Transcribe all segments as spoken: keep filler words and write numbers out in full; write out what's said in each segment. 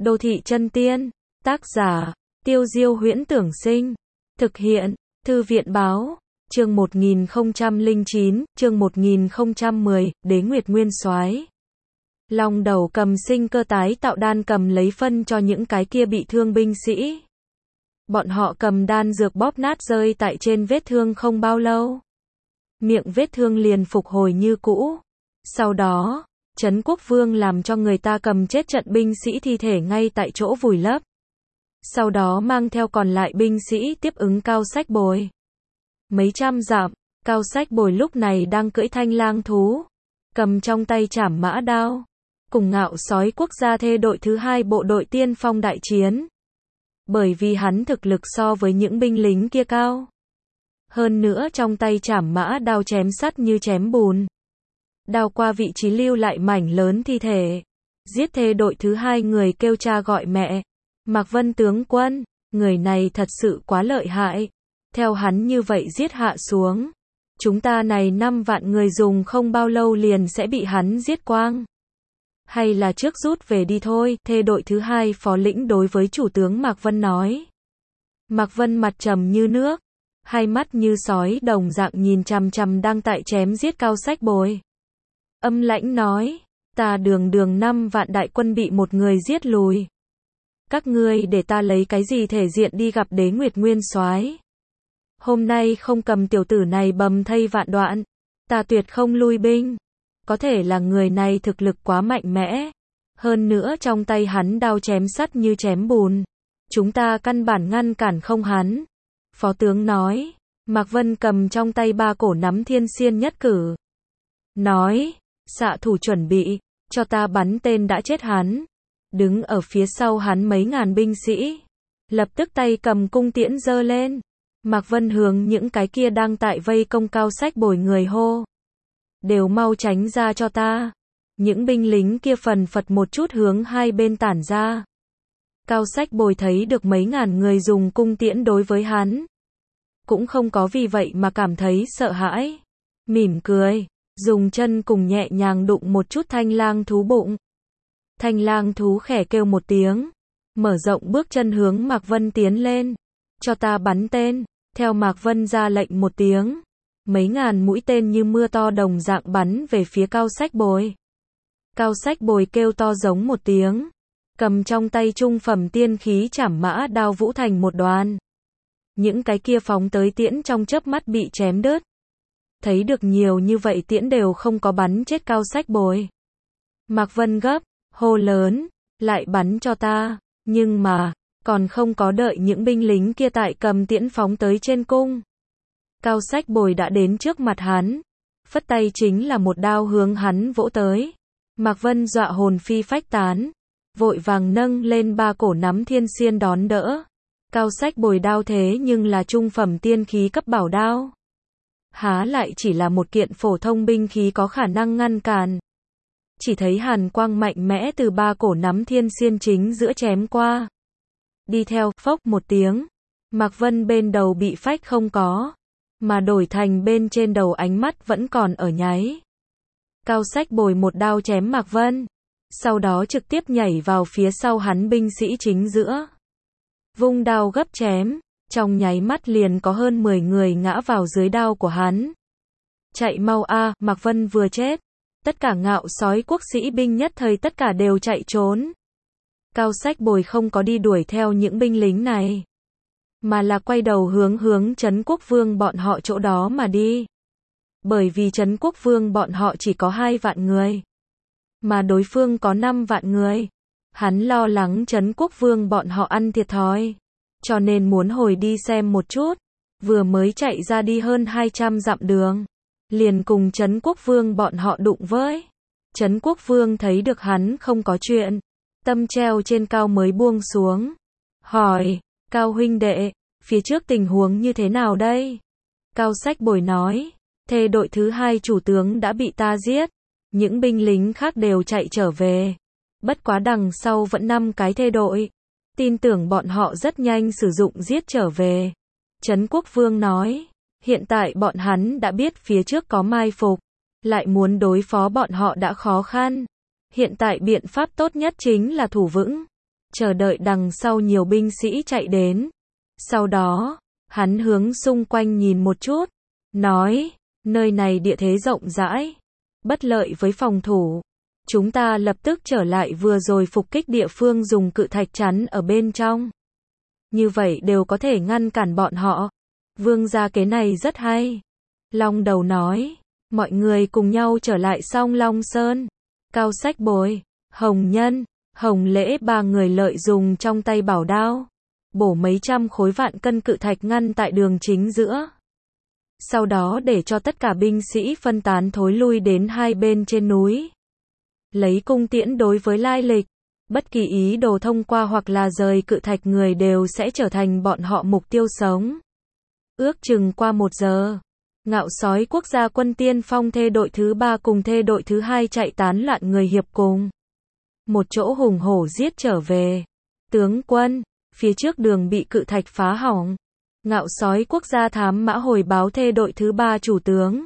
Đô thị chân tiên. Tác giả, Tiêu Diêu Huyễn Tưởng Sinh. Thực hiện, Thư viện Báo. Chương một nghìn không trăm lẻ chín, chương một nghìn không trăm mười, Đế Nguyệt Nguyên Soái. Long Đầu Cầm sinh cơ tái tạo đan cầm lấy phân cho những cái kia bị thương binh sĩ. Bọn họ cầm đan dược bóp nát rơi tại trên vết thương không bao lâu. Miệng vết thương liền phục hồi như cũ. Sau đó, Trấn Quốc Vương làm cho người ta cầm chết trận binh sĩ thi thể ngay tại chỗ vùi lấp. Sau đó mang theo còn lại binh sĩ tiếp ứng Cao Sách Bồi. Mấy trăm dặm, Cao Sách Bồi lúc này đang cưỡi thanh lang thú, cầm trong tay trảm mã đao, cùng Ngạo Sói Quốc gia thê đội thứ hai bộ đội tiên phong đại chiến. Bởi vì hắn thực lực so với những binh lính kia cao. Hơn nữa trong tay trảm mã đao chém sắt như chém bùn. Đao qua vị trí lưu lại mảnh lớn thi thể. Giết thê đội thứ hai người kêu cha gọi mẹ. Mạc Vân tướng quân, người này thật sự quá lợi hại. Theo hắn như vậy giết hạ xuống, chúng ta này năm vạn người dùng không bao lâu liền sẽ bị hắn giết quang. Hay là trước rút về đi thôi, thê đội thứ hai phó lĩnh đối với chủ tướng Mạc Vân nói. Mạc Vân mặt trầm như nước, hai mắt như sói đồng dạng nhìn chằm chằm đang tại chém giết Cao Sách Bồi. Âm lãnh nói, ta đường đường năm vạn đại quân bị một người giết lùi. Các ngươi để ta lấy cái gì thể diện đi gặp Đế Nguyệt Nguyên Soái? Hôm nay không cầm tiểu tử này bầm thây vạn đoạn, ta tuyệt không lui binh. Có thể là người này thực lực quá mạnh mẽ. Hơn nữa trong tay hắn đao chém sắt như chém bùn. Chúng ta căn bản ngăn cản không hắn. Phó tướng nói. Mạc Vân cầm trong tay ba cổ nắm thiên xiên nhất cử. Nói. Xạ thủ chuẩn bị. Cho ta bắn tên đã chết hắn. Đứng ở phía sau hắn mấy ngàn binh sĩ. Lập tức tay cầm cung tiễn giơ lên. Mạc Vân hướng những cái kia đang tại vây công Cao Sách Bồi người hô. Đều mau tránh ra cho ta. Những binh lính kia phần phật một chút hướng hai bên tản ra. Cao Sách Bồi thấy được mấy ngàn người dùng cung tiễn đối với hắn. Cũng không có vì vậy mà cảm thấy sợ hãi. Mỉm cười, dùng chân cùng nhẹ nhàng đụng một chút thanh lang thú bụng. Thanh lang thú khẽ kêu một tiếng. Mở rộng bước chân hướng Mạc Vân tiến lên. Cho ta bắn tên. Theo Mạc Vân ra lệnh một tiếng. Mấy ngàn mũi tên như mưa to đồng dạng bắn về phía Cao Sách Bồi. Cao Sách Bồi kêu to giống một tiếng. Cầm trong tay trung phẩm tiên khí trảm mã đao vũ thành một đoàn. Những cái kia phóng tới tiễn trong chớp mắt bị chém đứt. Thấy được nhiều như vậy tiễn đều không có bắn chết Cao Sách Bồi. Mạc Vân gấp, hô lớn, lại bắn cho ta. Nhưng mà, còn không có đợi những binh lính kia tại cầm tiễn phóng tới trên cung. Cao Sách Bồi đã đến trước mặt hắn. Phất tay chính là một đao hướng hắn vỗ tới. Mạc Vân dọa hồn phi phách tán. Vội vàng nâng lên ba cổ nắm thiên xiên đón đỡ. Cao Sách Bồi đao thế nhưng là trung phẩm tiên khí cấp bảo đao. Há lại chỉ là một kiện phổ thông binh khí có khả năng ngăn cản. Chỉ thấy hàn quang mạnh mẽ từ ba cổ nắm thiên xiên chính giữa chém qua. Đi theo, phốc một tiếng. Mạc Vân bên đầu bị phách không có. Mà đổi thành bên trên đầu ánh mắt vẫn còn ở nháy. Cao Sách Bồi một đao chém Mạc Vân. Sau đó trực tiếp nhảy vào phía sau hắn binh sĩ chính giữa. Vung đao gấp chém. Trong nháy mắt liền có hơn mười người ngã vào dưới đao của hắn. Chạy mau a, Mạc Vân vừa chết. Tất cả Ngạo Sói Quốc sĩ binh nhất thời tất cả đều chạy trốn. Cao Sách Bồi không có đi đuổi theo những binh lính này. Mà là quay đầu hướng hướng Trấn Quốc Vương bọn họ chỗ đó mà đi. Bởi vì Trấn Quốc Vương bọn họ chỉ có hai vạn người. Mà đối phương có năm vạn người. Hắn lo lắng Trấn Quốc Vương bọn họ ăn thiệt thòi. Cho nên muốn hồi đi xem một chút. Vừa mới chạy ra đi hơn hai trăm dặm đường. Liền cùng Trấn Quốc Vương bọn họ đụng với. Trấn Quốc Vương thấy được hắn không có chuyện. Tâm treo trên cao mới buông xuống. Hỏi, Cao huynh đệ, phía trước tình huống như thế nào đây? Cao Sách Bồi nói, thê đội thứ hai chủ tướng đã bị ta giết. Những binh lính khác đều chạy trở về. Bất quá đằng sau vẫn năm cái thê đội. Tin tưởng bọn họ rất nhanh sử dụng giết trở về. Trấn Quốc Vương nói, hiện tại bọn hắn đã biết phía trước có mai phục. Lại muốn đối phó bọn họ đã khó khăn. Hiện tại biện pháp tốt nhất chính là thủ vững. chờ đợi đằng sau nhiều binh sĩ chạy đến. Sau đó, hắn hướng xung quanh nhìn một chút, nói, nơi này địa thế rộng rãi, bất lợi với phòng thủ. Chúng ta lập tức trở lại vừa rồi phục kích địa phương dùng cự thạch chắn ở bên trong. Như vậy đều có thể ngăn cản bọn họ. Vương gia kế này rất hay. Long Đầu nói, mọi người cùng nhau trở lại Song Long Sơn. Cao Sách Bồi, Hồng Nhân, Hồng Lễ ba người lợi dùng trong tay bảo đao, bổ mấy trăm khối vạn cân cự thạch ngăn tại đường chính giữa. Sau đó để cho tất cả binh sĩ phân tán thối lui đến hai bên trên núi. Lấy cung tiễn đối với lai lịch, bất kỳ ý đồ thông qua hoặc là rời cự thạch người đều sẽ trở thành bọn họ mục tiêu sống. Ước chừng qua một giờ, Ngạo Sói Quốc gia quân tiên phong thê đội thứ ba cùng thê đội thứ hai chạy tán loạn người hiệp cùng một chỗ hùng hổ giết trở về. Tướng quân, phía trước đường bị cự thạch phá hỏng. Ngạo Sói Quốc gia thám mã hồi báo thê đội thứ ba chủ tướng.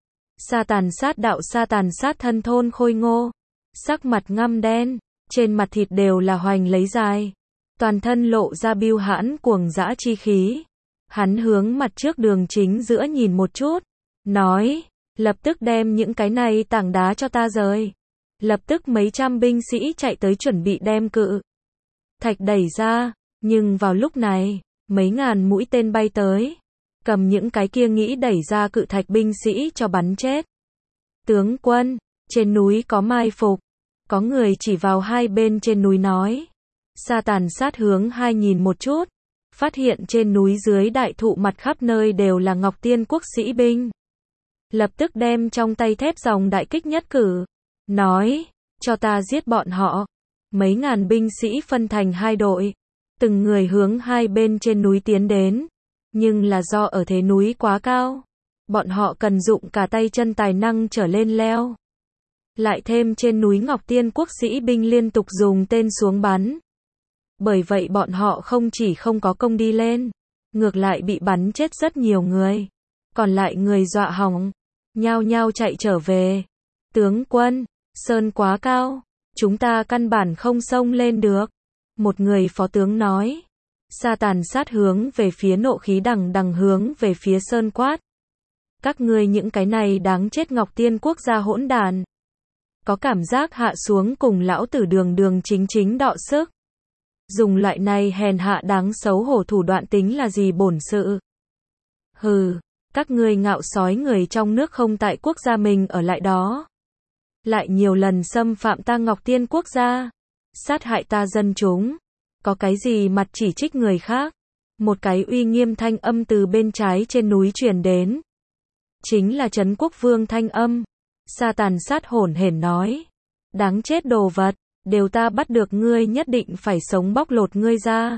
Sa Tàn Sát đạo Sa Tàn Sát thân thôn khôi ngô, sắc mặt ngăm đen, trên mặt thịt đều là hoành lấy dài, toàn thân lộ ra biêu hãn cuồng dã chi khí. Hắn hướng mặt trước đường chính giữa nhìn một chút, nói, lập tức đem những cái này tảng đá cho ta rời. Lập tức mấy trăm binh sĩ chạy tới chuẩn bị đem cự thạch đẩy ra, nhưng vào lúc này, mấy ngàn mũi tên bay tới, cầm những cái kia nghĩ đẩy ra cự thạch binh sĩ cho bắn chết. Tướng quân, trên núi có mai phục, có người chỉ vào hai bên trên núi nói. Sa Tàn Sát hướng hai nhìn một chút, phát hiện trên núi dưới đại thụ mặt khắp nơi đều là Ngọc Tiên Quốc sĩ binh. Lập tức đem trong tay thép dòng đại kích nhất cử, nói, cho ta giết bọn họ. Mấy ngàn binh sĩ phân thành hai đội, từng người hướng hai bên trên núi tiến đến, nhưng là do ở thế núi quá cao, bọn họ cần dụng cả tay chân tài năng trở lên leo. Lại thêm trên núi Ngọc Tiên Quốc sĩ binh liên tục dùng tên xuống bắn. Bởi vậy bọn họ không chỉ không có công đi lên, ngược lại bị bắn chết rất nhiều người. Còn lại người dọa hỏng, nhao nhao chạy trở về. Tướng quân, sơn quá cao, chúng ta căn bản không xông lên được. Một người phó tướng nói. Sa Tàn Sát hướng về phía nộ khí đằng đằng hướng về phía sơn quát. Các ngươi những cái này đáng chết Ngọc Tiên Quốc gia hỗn đàn. Có cảm giác hạ xuống cùng lão tử đường đường chính chính đọ sức. Dùng loại này hèn hạ đáng xấu hổ thủ đoạn tính là gì bổn sự. Hừ, các ngươi ngạo sói người trong nước không tại quốc gia mình ở lại đó. Lại nhiều lần xâm phạm ta Ngọc Tiên Quốc gia, sát hại ta dân chúng. Có cái gì mặt chỉ trích người khác. Một cái uy nghiêm thanh âm từ bên trái trên núi truyền đến. Chính là Trấn Quốc Vương thanh âm. Sa Tàn Sát hổn hển nói. Đáng chết đồ vật, đều ta bắt được ngươi nhất định phải sống bóc lột ngươi ra.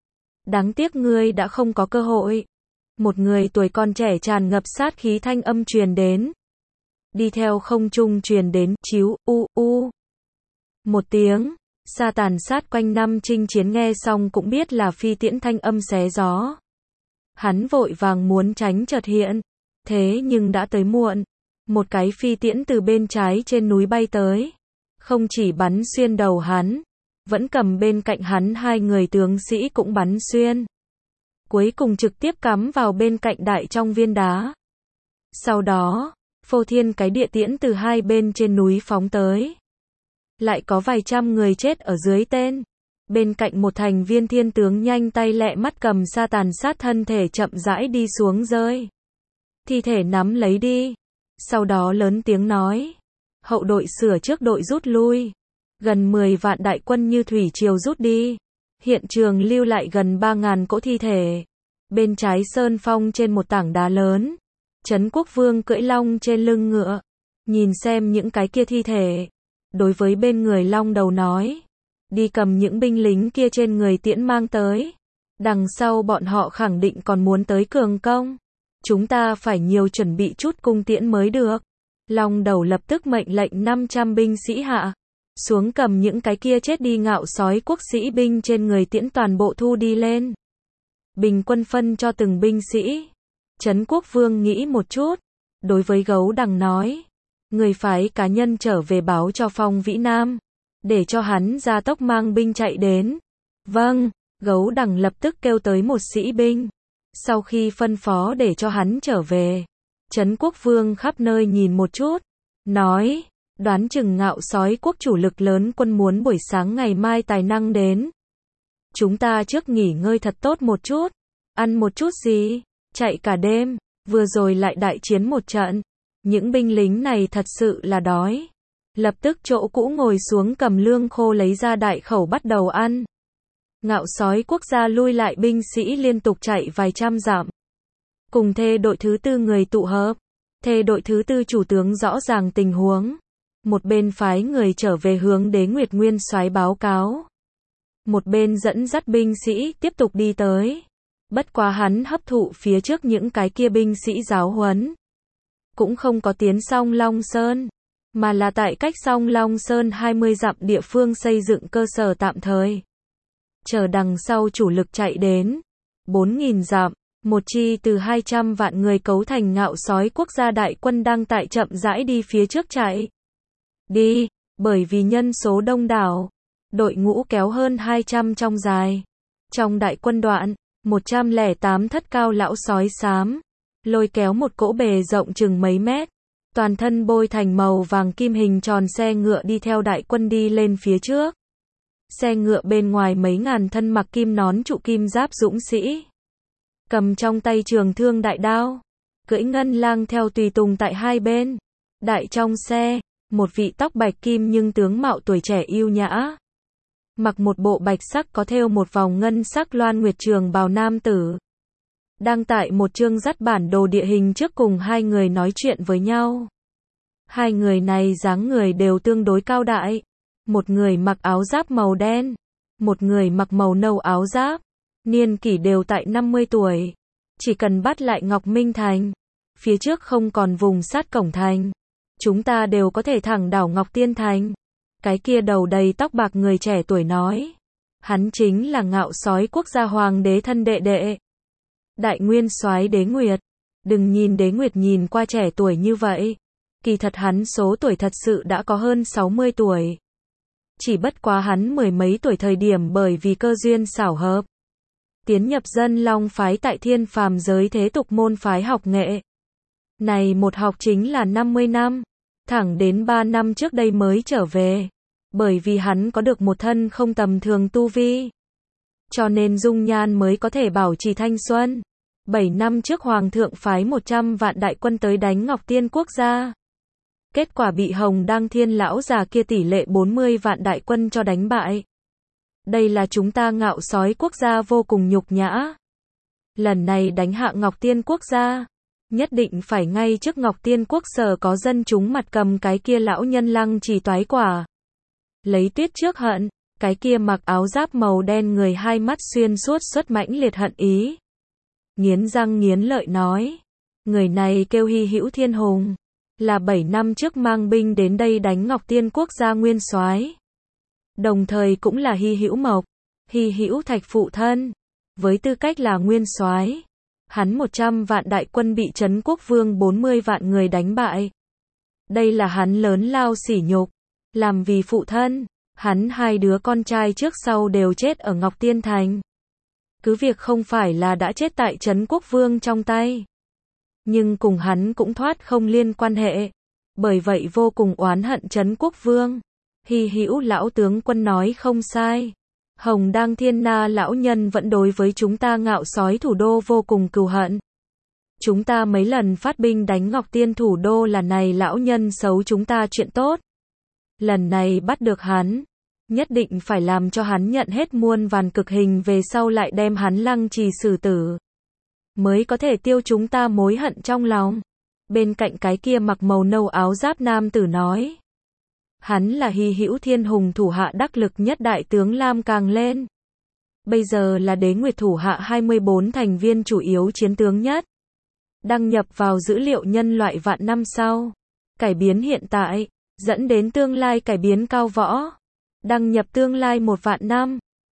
Đáng tiếc ngươi đã không có cơ hội. Một người tuổi còn trẻ tràn ngập sát khí thanh âm truyền đến. Đi theo không trung truyền đến, chíu, u, u. Một tiếng, Sa Tàn Sát quanh năm chinh chiến nghe xong cũng biết là phi tiễn thanh âm xé gió. Hắn vội vàng muốn tránh chợt hiện, thế nhưng đã tới muộn. Một cái phi tiễn từ bên trái trên núi bay tới, không chỉ bắn xuyên đầu hắn, vẫn cầm bên cạnh hắn hai người tướng sĩ cũng bắn xuyên. Cuối cùng trực tiếp cắm vào bên cạnh đại trong viên đá. Sau đó, phô thiên cái địa tiễn từ hai bên trên núi phóng tới. Lại có vài trăm người chết ở dưới tên. Bên cạnh một thành viên thiên tướng nhanh tay lẹ mắt cầm Sa Tàn Sát thân thể chậm rãi đi xuống rơi. Thi thể nắm lấy đi. Sau đó lớn tiếng nói. Hậu đội sửa trước đội rút lui. Gần mười vạn đại quân như thủy triều rút đi. Hiện trường lưu lại gần ba ngàn cỗ thi thể. Bên trái sơn phong trên một tảng đá lớn. Trấn Quốc Vương cưỡi long trên lưng ngựa. Nhìn xem những cái kia thi thể. Đối với bên người Long Đầu nói. Đi cầm những binh lính kia trên người tiễn mang tới. Đằng sau bọn họ khẳng định còn muốn tới cường công. Chúng ta phải nhiều chuẩn bị chút cung tiễn mới được. Long Đầu lập tức mệnh lệnh năm trăm binh sĩ hạ. Xuống cầm những cái kia chết đi ngạo sói quốc sĩ binh trên người tiễn toàn bộ thu đi lên. Bình quân phân cho từng binh sĩ. Trấn Quốc Vương nghĩ một chút. Đối với Gấu Đằng nói. Người phái cá nhân trở về báo cho Phong Vĩ Nam. Để cho hắn ra tốc mang binh chạy đến. Vâng, Gấu Đằng lập tức kêu tới một sĩ binh. Sau khi phân phó để cho hắn trở về, Trấn Quốc Vương khắp nơi nhìn một chút, nói, đoán chừng Ngạo Sói quốc chủ lực lớn quân muốn buổi sáng ngày mai tài năng đến. Chúng ta trước nghỉ ngơi thật tốt một chút, ăn một chút gì, chạy cả đêm, vừa rồi lại đại chiến một trận. Những binh lính này thật sự là đói. Lập tức chỗ cũ ngồi xuống cầm lương khô lấy ra đại khẩu bắt đầu ăn. Ngạo Sói quốc gia lui lại binh sĩ liên tục chạy vài trăm dặm. Cùng thê đội thứ tư người tụ hợp. Thê đội thứ tư chủ tướng rõ ràng tình huống. Một bên phái người trở về hướng Đế Nguyệt Nguyên soái báo cáo. Một bên dẫn dắt binh sĩ tiếp tục đi tới. Bất quá hắn hấp thụ phía trước những cái kia binh sĩ giáo huấn. Cũng không có tiến Song Long Sơn, mà là tại cách Song Long Sơn hai mươi dặm địa phương xây dựng cơ sở tạm thời. Chờ đằng sau chủ lực chạy đến. bốn nghìn dặm, một chi từ hai trăm vạn người cấu thành Ngạo Sói quốc gia đại quân đang tại chậm rãi đi phía trước chạy. Đi, bởi vì nhân số đông đảo, đội ngũ kéo hơn hai trăm trong dài. Trong đại quân đoạn, một trăm lẻ tám thất cao lão sói xám, lôi kéo một cỗ bề rộng chừng mấy mét, toàn thân bôi thành màu vàng kim hình tròn xe ngựa đi theo đại quân đi lên phía trước. Xe ngựa bên ngoài mấy ngàn thân mặc kim nón trụ kim giáp dũng sĩ, cầm trong tay trường thương đại đao, cưỡi ngân lang theo tùy tùng tại hai bên. Đại trong xe, một vị tóc bạch kim nhưng tướng mạo tuổi trẻ yêu nhã, mặc một bộ bạch sắc có thêu một vòng ngân sắc loan nguyệt trường bào nam tử, đang tại một chương dắt bản đồ địa hình trước cùng hai người nói chuyện với nhau. Hai người này dáng người đều tương đối cao đại. Một người mặc áo giáp màu đen, một người mặc màu nâu áo giáp, niên kỷ đều tại năm mươi tuổi. Chỉ cần bắt lại Ngọc Minh Thành, phía trước không còn vùng sát cổng thành, chúng ta đều có thể thẳng đảo Ngọc Tiên Thành. Cái kia đầu đầy tóc bạc người trẻ tuổi nói, hắn chính là Ngạo Sói quốc gia hoàng đế thân đệ đệ, Đại Nguyên soái Đế Nguyệt. Đừng nhìn Đế Nguyệt nhìn qua trẻ tuổi như vậy, kỳ thật hắn số tuổi thật sự đã có hơn sáu mươi tuổi. Chỉ bất quá hắn mười mấy tuổi thời điểm bởi vì cơ duyên xảo hợp, tiến nhập Dân Long phái tại Thiên Phàm giới thế tục môn phái học nghệ. Này một học chính là năm mươi năm, thẳng đến ba năm trước đây mới trở về. Bởi vì hắn có được một thân không tầm thường tu vi, cho nên dung nhan mới có thể bảo trì thanh xuân. bảy năm trước Hoàng thượng phái một trăm vạn đại quân tới đánh Ngọc Tiên quốc gia. Kết quả bị Hồng Đăng Thiên lão già kia tỷ lệ bốn mươi vạn đại quân cho đánh bại. Đây là chúng ta Ngạo Sói quốc gia vô cùng nhục nhã. Lần này đánh hạ Ngọc Tiên quốc gia, nhất định phải ngay trước Ngọc Tiên quốc sở có dân chúng mặt cầm cái kia lão nhân lăng trì toái quả. Lấy tuyết trước hận, cái kia mặc áo giáp màu đen người hai mắt xuyên suốt xuất mãnh liệt hận ý. Nghiến răng nghiến lợi nói, người này kêu Hy Hữu Thiên Hùng, là bảy năm trước mang binh đến đây đánh Ngọc Tiên quốc gia nguyên soái, đồng thời cũng là Hy Hữu Mộc, Hy Hữu Thạch phụ thân. Với tư cách là nguyên soái, hắn một trăm vạn đại quân bị Trấn Quốc Vương bốn mươi vạn người đánh bại. Đây là hắn lớn lao sỉ nhục. Làm vì phụ thân, hắn hai đứa con trai trước sau đều chết ở Ngọc Tiên Thành. Cứ việc không phải là đã chết tại Trấn Quốc Vương trong tay, nhưng cùng hắn cũng thoát không liên quan hệ. Bởi vậy vô cùng oán hận Trấn Quốc Vương. Hy Hữu lão tướng quân nói không sai. Hồng Đăng Thiên Na lão nhân vẫn đối với chúng ta Ngạo Sói thủ đô vô cùng cừu hận. Chúng ta mấy lần phát binh đánh Ngọc Tiên thủ đô là này lão nhân xấu chúng ta chuyện tốt. Lần này bắt được hắn, nhất định phải làm cho hắn nhận hết muôn vàn cực hình, về sau lại đem hắn lăng trì xử tử, mới có thể tiêu chúng ta mối hận trong lòng. Bên cạnh cái kia mặc màu nâu áo giáp nam tử nói, hắn là Hy Hữu Thiên Hùng thủ hạ đắc lực nhất đại tướng Lam Càng Lên. Bây giờ là Đế Nguyệt thủ hạ hai mươi bốn thành viên chủ yếu chiến tướng nhất. Đăng nhập vào dữ liệu nhân loại vạn năm sau. Cải biến hiện tại, dẫn đến tương lai cải biến cao võ. Đăng nhập tương lai một vạn năm.